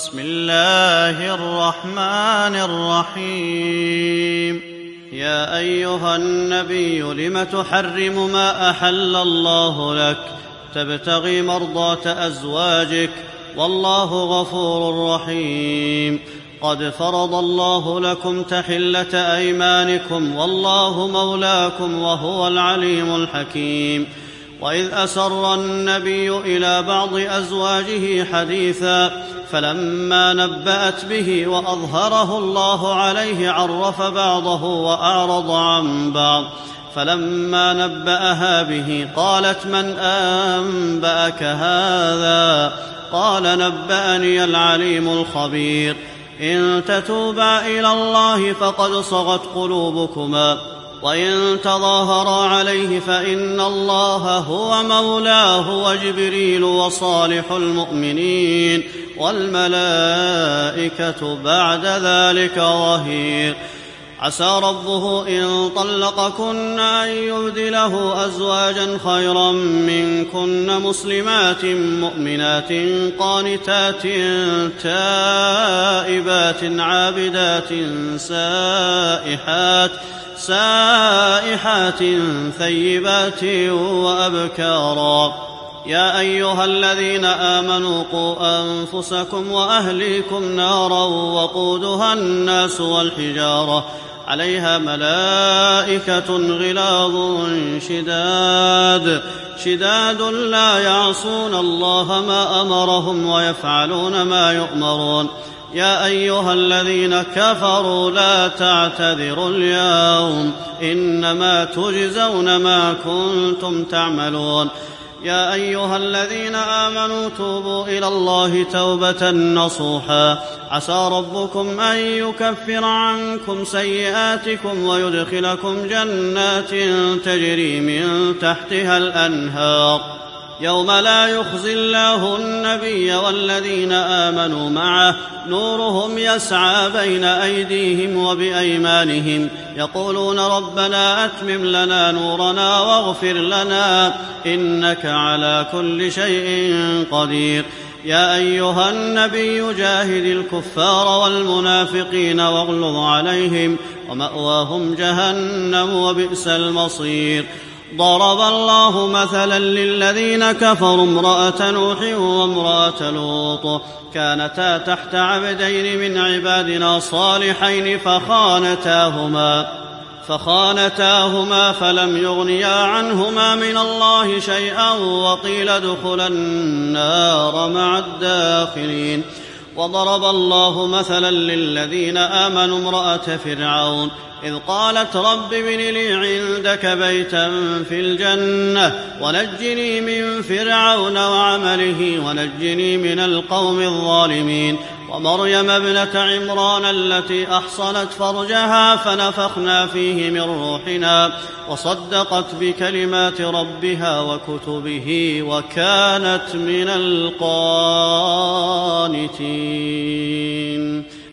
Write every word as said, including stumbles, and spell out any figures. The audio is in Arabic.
بسم الله الرحمن الرحيم يا أيها النبي لم تحرم ما أحل الله لك تبتغي مرضاة أزواجك والله غفور رحيم قد فرض الله لكم تحلة أيمانكم والله مولاكم وهو العليم الحكيم وإذ أسر النبي إلى بعض أزواجه حديثا فلما نبأت به وأظهره الله عليه عرف بعضه وأعرض عن بعض فلما نبأها به قالت من أنبأك هذا قال نبأني العليم الخبير إن تتوبا إلى الله فقد صغت قلوبكما وإن تظاهرا عليه فإن الله هو مولاه وجبريل وصالح المؤمنين والملائكة بعد ذلك ظهير عسى ربه إن طلقكن أن يبدله أزواجا خيرا منكن مسلمات مؤمنات قانتات تائبات عابدات سائحات سائحات ثيبات وأبكارا يا أيها الذين آمنوا قوا أنفسكم وأهليكم نارا وقودها الناس والحجارة عليها ملائكة غلاظ شداد شداد لا يعصون الله ما أمرهم ويفعلون ما يؤمرون يا أيها الذين كفروا لا تعتذروا اليوم إنما تجزون ما كنتم تعملون يا أيها الذين آمنوا توبوا إلى الله توبة نصوحا عسى ربكم أن يكفر عنكم سيئاتكم ويدخلكم جنات تجري من تحتها الأنهار يوم لا يخزي الله النبي والذين آمنوا معه نورهم يسعى بين أيديهم وبأيمانهم يقولون ربنا أتمم لنا نورنا واغفر لنا إنك على كل شيء قدير يا أيها النبي جاهد الكفار والمنافقين واغلظ عليهم ومأواهم جهنم وبئس المصير ضرب الله مثلا للذين كفروا امرأة نوح وامرأة لوط كانتا تحت عبدين من عبادنا صالحين فخانتاهما فخانتاهما فلم يغنيا عنهما من الله شيئا وقيل ادخلا النار مع الداخلين وضرب الله مثلا للذين آمنوا امرأة فرعون إذ قالت رب ابن لي عندك بيتا في الجنة ونجني من فرعون وعمله ونجني من القوم الظالمين ومريم ابنة عمران التي أحصنت فرجها فنفخنا فيه من روحنا وصدقت بكلمات ربها وكتبه وكانت من القانتين